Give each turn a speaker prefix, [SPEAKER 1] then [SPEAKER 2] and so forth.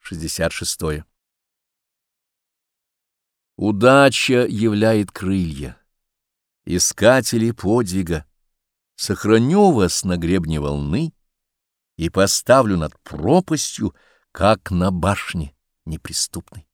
[SPEAKER 1] 66. Удача являет крылья, искатели подвига. Сохраню вас на гребне волны и поставлю над пропастью, как на башне неприступной.